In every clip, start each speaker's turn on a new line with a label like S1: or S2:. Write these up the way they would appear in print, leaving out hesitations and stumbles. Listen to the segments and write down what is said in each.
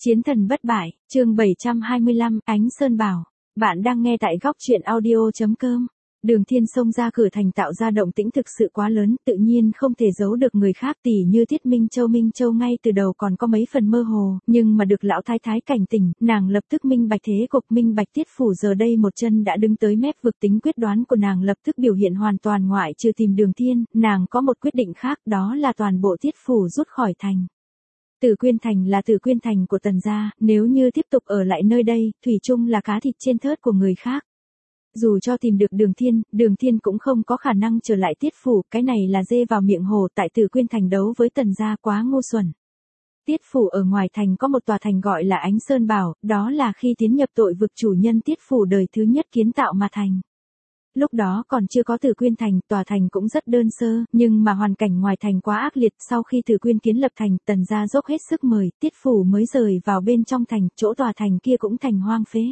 S1: Chiến thần bất bại, chương 725, Ánh Sơn Bảo. Bạn đang nghe tại góc truyện audio.com. Đường Thiên xông ra cửa thành tạo ra động tĩnh thực sự quá lớn, tự nhiên không thể giấu được người khác, tỉ như Tiết Minh Châu. Minh Châu ngay từ đầu còn có mấy phần mơ hồ, nhưng mà được lão thái thái cảnh tỉnh, nàng lập tức minh bạch thế cục, minh bạch Tiết phủ giờ đây một chân đã đứng tới mép vực. Tính quyết đoán của nàng lập tức biểu hiện hoàn toàn, ngoại trừ tìm Đường Thiên, nàng có một quyết định khác, đó là toàn bộ Tiết phủ rút khỏi thành. Tử Quyên Thành là Tử Quyên Thành của Tần gia, nếu như tiếp tục ở lại nơi đây, thủy chung là cá thịt trên thớt của người khác. Dù cho tìm được Đường Thiên cũng không có khả năng trở lại Tiết phủ, cái này là dê vào miệng hồ. Tại Tử Quyên Thành đấu với Tần gia quá ngu xuẩn. Tiết phủ ở ngoài thành có một tòa thành gọi là Ánh Sơn Bảo, đó là khi tiến nhập tội vực chủ nhân Tiết phủ đời thứ nhất kiến tạo mà thành. Lúc đó còn chưa có Tử Quyên Thành, tòa thành cũng rất đơn sơ, nhưng mà hoàn cảnh ngoài thành quá ác liệt. Sau khi Tử Quyên kiến lập thành, Tần gia dốc hết sức mời, Tiết phủ mới rời vào bên trong thành, chỗ tòa thành kia cũng thành hoang phế.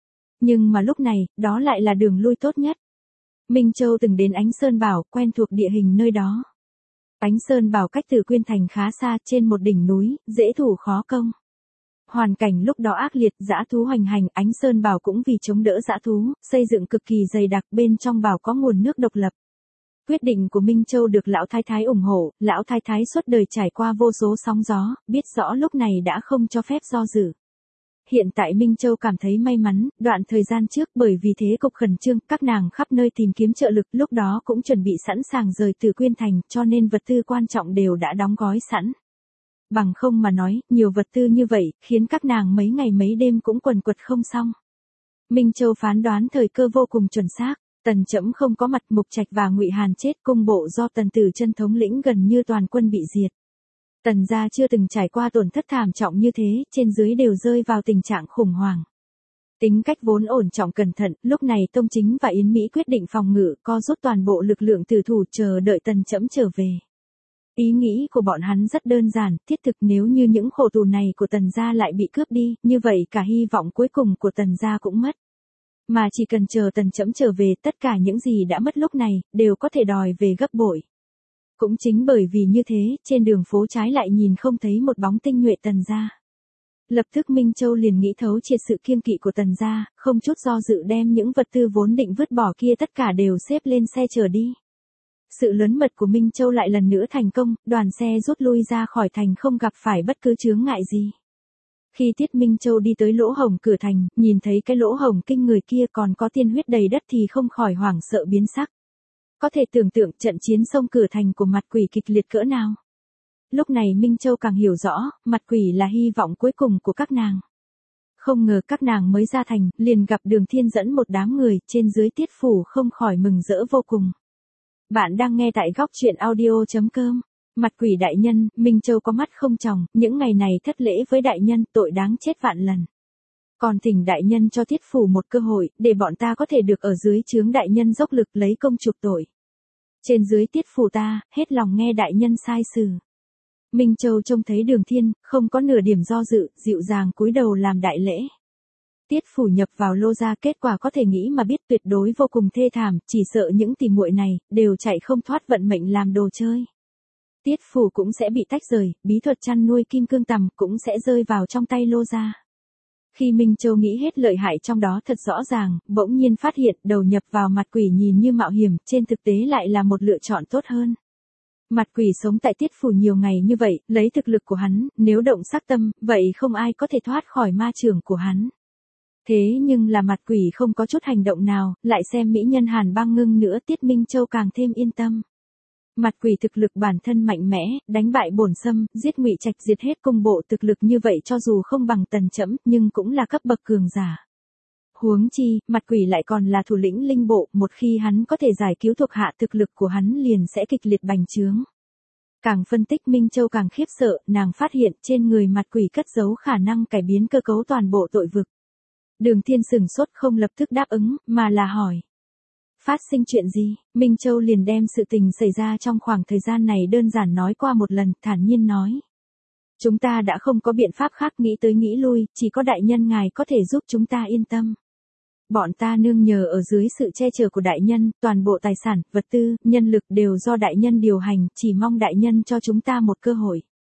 S1: Nhưng mà lúc này, đó lại là đường lui tốt nhất. Minh Châu từng đến Ánh Sơn Bảo, quen thuộc địa hình nơi đó. Ánh Sơn Bảo cách Tử Quyên Thành khá xa, trên một đỉnh núi, dễ thủ khó công. Hoàn cảnh lúc đó ác liệt, dã thú hoành hành, Ánh Sơn Bảo cũng vì chống đỡ dã thú, xây dựng cực kỳ dày đặc, bên trong bảo có nguồn nước độc lập. Quyết định của Minh Châu được lão thái thái ủng hộ, lão thái thái suốt đời trải qua vô số sóng gió, biết rõ lúc này đã không cho phép do dự. Hiện tại Minh Châu cảm thấy may mắn, đoạn thời gian trước bởi vì thế cục khẩn trương, các nàng khắp nơi tìm kiếm trợ lực, lúc đó cũng chuẩn bị sẵn sàng rời Tử Quyên Thành, cho nên vật tư quan trọng đều đã đóng gói sẵn. Bằng không mà nói, nhiều vật tư như vậy, khiến các nàng mấy ngày mấy đêm cũng quần quật không xong. Minh Châu phán đoán thời cơ vô cùng chuẩn xác, Tần Chẫm không có mặt, Mục Trạch và Ngụy Hàn chết, cung bộ do Tần Tử Chân thống lĩnh gần như toàn quân bị diệt. Tần gia chưa từng trải qua tổn thất thảm trọng như thế, trên dưới đều rơi vào tình trạng khủng hoảng. Tính cách vốn ổn trọng cẩn thận, lúc này Tông Chính và Yến Mỹ quyết định phòng ngự, co rút toàn bộ lực lượng tử thủ chờ đợi Tần Chẫm trở về. Ý nghĩ của bọn hắn rất đơn giản, thiết thực, nếu như những khổ tù này của Tần gia lại bị cướp đi, như vậy cả hy vọng cuối cùng của Tần gia cũng mất. Mà chỉ cần chờ Tần Chẫm trở về, tất cả những gì đã mất lúc này, đều có thể đòi về gấp bội. Cũng chính bởi vì như thế, trên đường phố trái lại nhìn không thấy một bóng tinh nhuệ Tần gia. Lập tức Minh Châu liền nghĩ thấu triệt sự kiêng kỵ của Tần gia, không chút do dự đem những vật tư vốn định vứt bỏ kia tất cả đều xếp lên xe chở đi. Sự lớn mật của Minh Châu lại lần nữa thành công, đoàn xe rút lui ra khỏi thành không gặp phải bất cứ chướng ngại gì. Khi Tiết Minh Châu đi tới lỗ hổng cửa thành, nhìn thấy cái lỗ hổng kinh người kia còn có tiên huyết đầy đất thì không khỏi hoảng sợ biến sắc. Có thể tưởng tượng trận chiến xông cửa thành của mặt quỷ kịch liệt cỡ nào. Lúc này Minh Châu càng hiểu rõ, mặt quỷ là hy vọng cuối cùng của các nàng. Không ngờ các nàng mới ra thành, liền gặp Đường Thiên dẫn một đám người, trên dưới Tiết phủ không khỏi mừng rỡ vô cùng. Bạn đang nghe tại góc truyện audio.com. Mặt quỷ đại nhân, Minh Châu có mắt không tròng, những ngày này thất lễ với đại nhân, tội đáng chết vạn lần. Còn thỉnh đại nhân cho Tiết phủ một cơ hội, để bọn ta có thể được ở dưới trướng đại nhân dốc lực lấy công chuộc tội. Trên dưới Tiết phủ ta, hết lòng nghe đại nhân sai xử. Minh Châu trông thấy Đường Thiên, không có nửa điểm do dự, dịu dàng cúi đầu làm đại lễ. Tiết phủ nhập vào Lô gia, kết quả có thể nghĩ mà biết, tuyệt đối vô cùng thê thảm, chỉ sợ những tỷ muội này đều chạy không thoát vận mệnh làm đồ chơi. Tiết phủ cũng sẽ bị tách rời, bí thuật chăn nuôi kim cương tằm cũng sẽ rơi vào trong tay Lô gia. Khi Minh Châu nghĩ hết lợi hại trong đó thật rõ ràng, bỗng nhiên phát hiện đầu nhập vào mặt quỷ nhìn như mạo hiểm, trên thực tế lại là một lựa chọn tốt hơn. Mặt quỷ sống tại Tiết phủ nhiều ngày như vậy, lấy thực lực của hắn, nếu động sắc tâm, vậy không ai có thể thoát khỏi ma chưởng của hắn. Thế nhưng là mặt quỷ không có chút hành động nào, lại xem mỹ nhân Hàn Băng Ngưng nữa, Tiết Minh Châu càng thêm yên tâm. Mặt quỷ thực lực bản thân mạnh mẽ, đánh bại Bổn Sâm, giết Ngụy Trạch, diệt hết cung bộ, thực lực như vậy cho dù không bằng Tần Chẫm, nhưng cũng là cấp bậc cường giả. Huống chi, mặt quỷ lại còn là thủ lĩnh linh bộ, một khi hắn có thể giải cứu thuộc hạ, thực lực của hắn liền sẽ kịch liệt bành trướng. Càng phân tích Minh Châu càng khiếp sợ, nàng phát hiện trên người mặt quỷ cất giấu khả năng cải biến cơ cấu toàn bộ tội vực. Đường Thiên sửng sốt, không lập tức đáp ứng, mà là hỏi. Phát sinh chuyện gì? Minh Châu liền đem sự tình xảy ra trong khoảng thời gian này đơn giản nói qua một lần, thản nhiên nói. Chúng ta đã không có biện pháp khác, nghĩ tới nghĩ lui, chỉ có đại nhân ngài có thể giúp chúng ta yên tâm. Bọn ta nương nhờ ở dưới sự che chở của đại nhân, toàn bộ tài sản, vật tư, nhân lực đều do đại nhân điều hành, chỉ mong đại nhân cho chúng ta một cơ hội.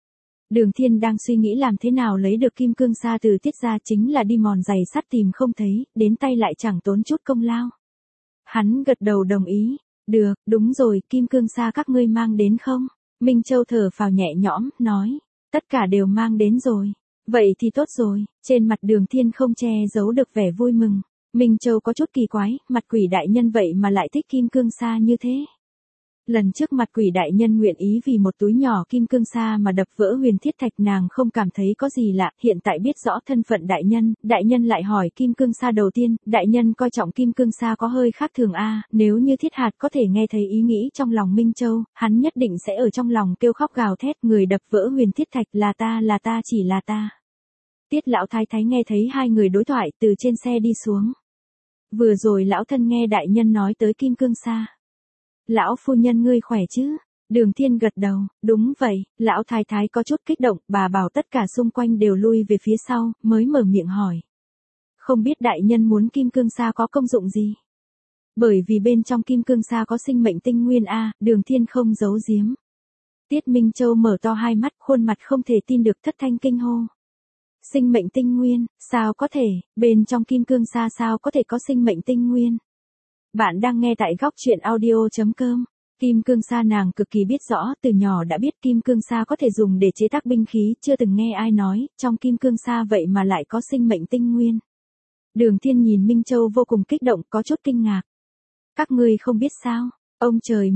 S1: Đường Thiên đang suy nghĩ làm thế nào lấy được kim cương sa từ Tiết gia, chính là đi mòn giày sắt tìm không thấy, đến tay lại chẳng tốn chút công lao. Hắn gật đầu đồng ý. Được, đúng rồi, kim cương sa các ngươi mang đến không? Minh Châu thở phào nhẹ nhõm, nói. Tất cả đều mang đến rồi. Vậy thì tốt rồi. Trên mặt Đường Thiên không che giấu được vẻ vui mừng. Minh Châu có chút kỳ quái, mặt quỷ đại nhân vậy mà lại thích kim cương sa như thế. Lần trước mặt quỷ đại nhân nguyện ý vì một túi nhỏ kim cương sa mà đập vỡ huyền thiết thạch, nàng không cảm thấy có gì lạ, hiện tại biết rõ thân phận đại nhân lại hỏi kim cương sa đầu tiên, đại nhân coi trọng kim cương sa có hơi khác thường a. Nếu như Thiết Hạt có thể nghe thấy ý nghĩ trong lòng Minh Châu, hắn nhất định sẽ ở trong lòng kêu khóc gào thét, người đập vỡ huyền thiết thạch là ta, chỉ là ta. Tiết lão thái thái nghe thấy hai người đối thoại từ trên xe đi xuống. Vừa rồi lão thân nghe đại nhân nói tới kim cương sa. Lão phu nhân ngươi khỏe chứ? Đường Thiên gật đầu, đúng vậy. Lão thái thái có chút kích động, bà bảo tất cả xung quanh đều lui về phía sau, mới mở miệng hỏi. Không biết đại nhân muốn kim cương sa có công dụng gì? Bởi vì bên trong kim cương sa có sinh mệnh tinh nguyên a. Đường Thiên không giấu giếm. Tiết Minh Châu mở to hai mắt, khuôn mặt không thể tin được, thất thanh kinh hô. Sinh mệnh tinh nguyên, sao có thể, bên trong kim cương sa sao có thể có sinh mệnh tinh nguyên? Bạn đang nghe tại góc truyện audio.com. Kim cương sa nàng cực kỳ biết rõ, từ nhỏ đã biết kim cương sa có thể dùng để chế tác binh khí, chưa từng nghe ai nói, trong kim cương sa vậy mà lại có sinh mệnh tinh nguyên. Đường Thiên nhìn Minh Châu vô cùng kích động, có chút kinh ngạc. Các ngươi không biết sao? Ông trời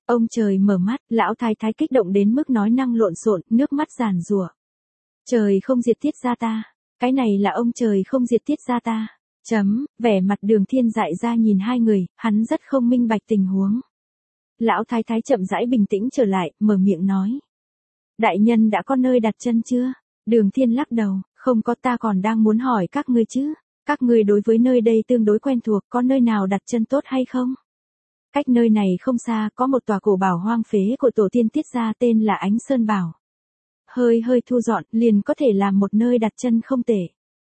S1: mở mắt, lão thái thái kích động đến mức nói năng lộn xộn, nước mắt giàn giụa. Trời không diệt Tiết gia ta. Cái này là ông trời không diệt Tiết gia ta. Vẻ mặt Đường Thiên dại ra nhìn hai người, hắn rất không minh bạch tình huống. Lão thái thái chậm rãi bình tĩnh trở lại, mở miệng nói. Đại nhân đã có nơi đặt chân chưa? Đường Thiên lắc đầu, không có, ta còn đang muốn hỏi các ngươi chứ. Các ngươi đối với nơi đây tương đối quen thuộc, có nơi nào đặt chân tốt hay không? Cách nơi này không xa, có một tòa cổ bảo hoang phế của tổ tiên Tiết gia tên là Ánh Sơn Bảo. Hơi thu dọn, liền có thể làm một nơi đặt chân không tệ.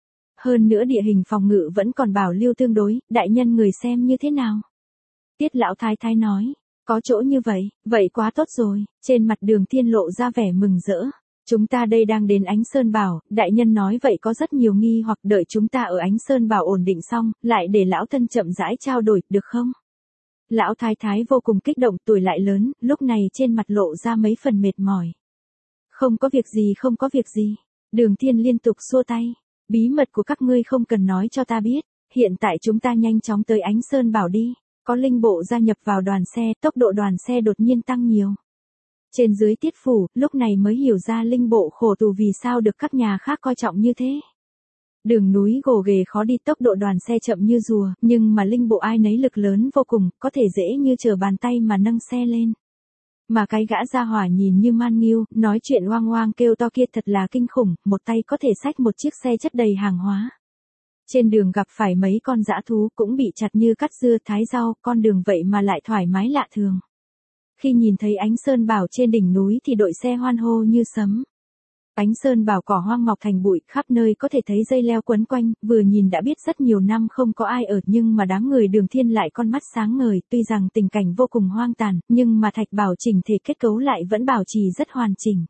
S1: Hơn nữa địa hình phòng ngự vẫn còn bảo lưu tương đối, đại nhân người xem như thế nào? Tiết lão thái thái nói, có chỗ như vậy, vậy quá tốt rồi. Trên mặt Đường Thiên lộ ra vẻ mừng rỡ. Chúng ta đây đang đến Ánh Sơn Bảo, đại nhân nói vậy có rất nhiều nghi hoặc, đợi chúng ta ở Ánh Sơn Bảo ổn định xong, lại để lão thân chậm rãi trao đổi, được không? Lão thái thái vô cùng kích động, tuổi lại lớn, lúc này trên mặt lộ ra mấy phần mệt mỏi. Không có việc gì. Đường Thiên liên tục xua tay. Bí mật của các ngươi không cần nói cho ta biết. Hiện tại chúng ta nhanh chóng tới Ánh Sơn Bảo đi. Có linh bộ gia nhập vào đoàn xe, tốc độ đoàn xe đột nhiên tăng nhiều. Trên dưới Tiết phủ, lúc này mới hiểu ra linh bộ khổ tù vì sao được các nhà khác coi trọng như thế. Đường núi gồ ghề khó đi, tốc độ đoàn xe chậm như rùa, nhưng mà linh bộ ai nấy lực lớn vô cùng, có thể dễ như trở bàn tay mà nâng xe lên. Mà cái gã gia hỏa nhìn như man nghiêu, nói chuyện oang kêu to kia thật là kinh khủng, một tay có thể xách một chiếc xe chất đầy hàng hóa. Trên đường gặp phải mấy con dã thú cũng bị chặt như cắt dưa thái rau, con đường vậy mà lại thoải mái lạ thường. Khi nhìn thấy Ánh Sơn Bảo trên đỉnh núi thì đội xe hoan hô như sấm. Ánh Sơn Bảo cỏ hoang mọc thành bụi, khắp nơi có thể thấy dây leo quấn quanh, vừa nhìn đã biết rất nhiều năm không có ai ở, nhưng mà đám người Đường Thiên lại con mắt sáng ngời, tuy rằng tình cảnh vô cùng hoang tàn, nhưng mà thạch bảo chỉnh thể kết cấu lại vẫn bảo trì rất hoàn chỉnh.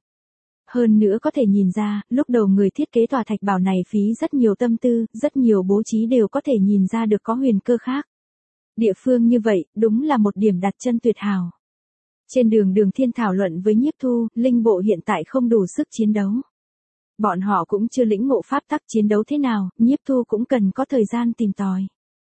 S1: Hơn nữa có thể nhìn ra, lúc đầu người thiết kế tòa thạch bảo này phí rất nhiều tâm tư, rất nhiều bố trí đều có thể nhìn ra được có huyền cơ khác. Địa phương như vậy, đúng là một điểm đặt chân tuyệt hảo. Trên đường Đường Thiên thảo luận với Nhiếp Thu, linh bộ hiện tại không đủ sức chiến đấu. Bọn họ cũng chưa lĩnh ngộ pháp tắc chiến đấu thế nào, Nhiếp Thu cũng cần có thời gian tìm tòi.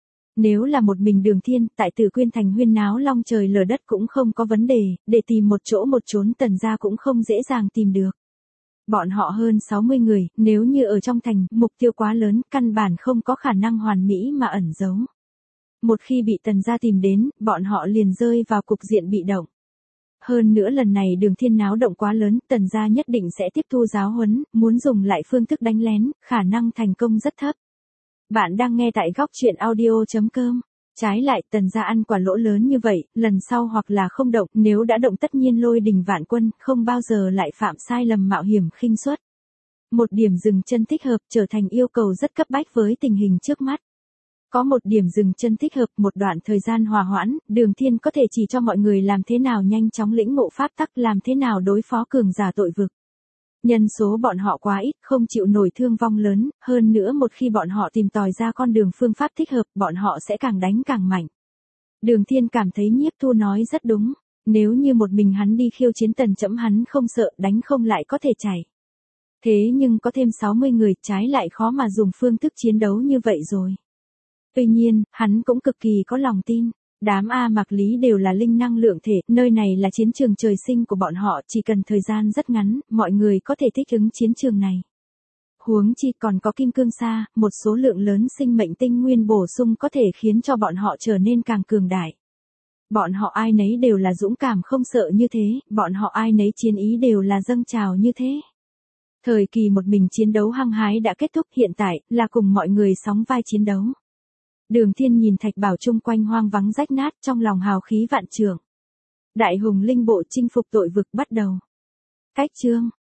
S1: Nếu là một mình Đường Thiên, tại Tử Quyên Thành huyên náo long trời lở đất cũng không có vấn đề, để tìm một chỗ một chốn Tần gia cũng không dễ dàng tìm được. Bọn họ hơn 60 người, nếu như ở trong thành, mục tiêu quá lớn, căn bản không có khả năng hoàn mỹ mà ẩn giấu. Một khi bị Tần gia tìm đến, bọn họ liền rơi vào cục diện bị động. Hơn nữa lần này Đường Thiên náo động quá lớn, Tần gia nhất định sẽ tiếp thu giáo huấn, muốn dùng lại phương thức đánh lén, khả năng thành công rất thấp. Bạn đang nghe tại góc truyện audio.com. Trái lại, Tần gia ăn quả lỗ lớn như vậy, lần sau hoặc là không động, nếu đã động tất nhiên lôi đình vạn quân, không bao giờ lại phạm sai lầm mạo hiểm khinh suất. Một điểm dừng chân thích hợp trở thành yêu cầu rất cấp bách với tình hình trước mắt. Có một điểm dừng chân thích hợp, một đoạn thời gian hòa hoãn, Đường Thiên có thể chỉ cho mọi người làm thế nào nhanh chóng lĩnh ngộ pháp tắc, làm thế nào đối phó cường giả tội vực. Nhân số bọn họ quá ít, không chịu nổi thương vong lớn, hơn nữa một khi bọn họ tìm tòi ra con đường phương pháp thích hợp, bọn họ sẽ càng đánh càng mạnh. Đường Thiên cảm thấy Nhiếp Thu nói rất đúng, nếu như một mình hắn đi khiêu chiến Tần Chẫm hắn không sợ, đánh không lại có thể chạy. Thế nhưng có thêm 60 người, trái lại khó mà dùng phương thức chiến đấu như vậy rồi. Tuy nhiên, hắn cũng cực kỳ có lòng tin. Đám A Mạc Lý đều là linh năng lượng thể, nơi này là chiến trường trời sinh của bọn họ, chỉ cần thời gian rất ngắn, mọi người có thể thích ứng chiến trường này. Huống chi còn có kim cương sa, một số lượng lớn sinh mệnh tinh nguyên bổ sung có thể khiến cho bọn họ trở nên càng cường đại. Bọn họ ai nấy đều là dũng cảm không sợ như thế, bọn họ ai nấy chiến ý đều là dâng trào như thế. Thời kỳ một mình chiến đấu hăng hái đã kết thúc, hiện tại là cùng mọi người sóng vai chiến đấu. Đường Thiên nhìn thạch bảo chung quanh hoang vắng rách nát, trong lòng hào khí vạn trượng. Đại hùng linh bộ chinh phục tội vực bắt đầu. Cách chương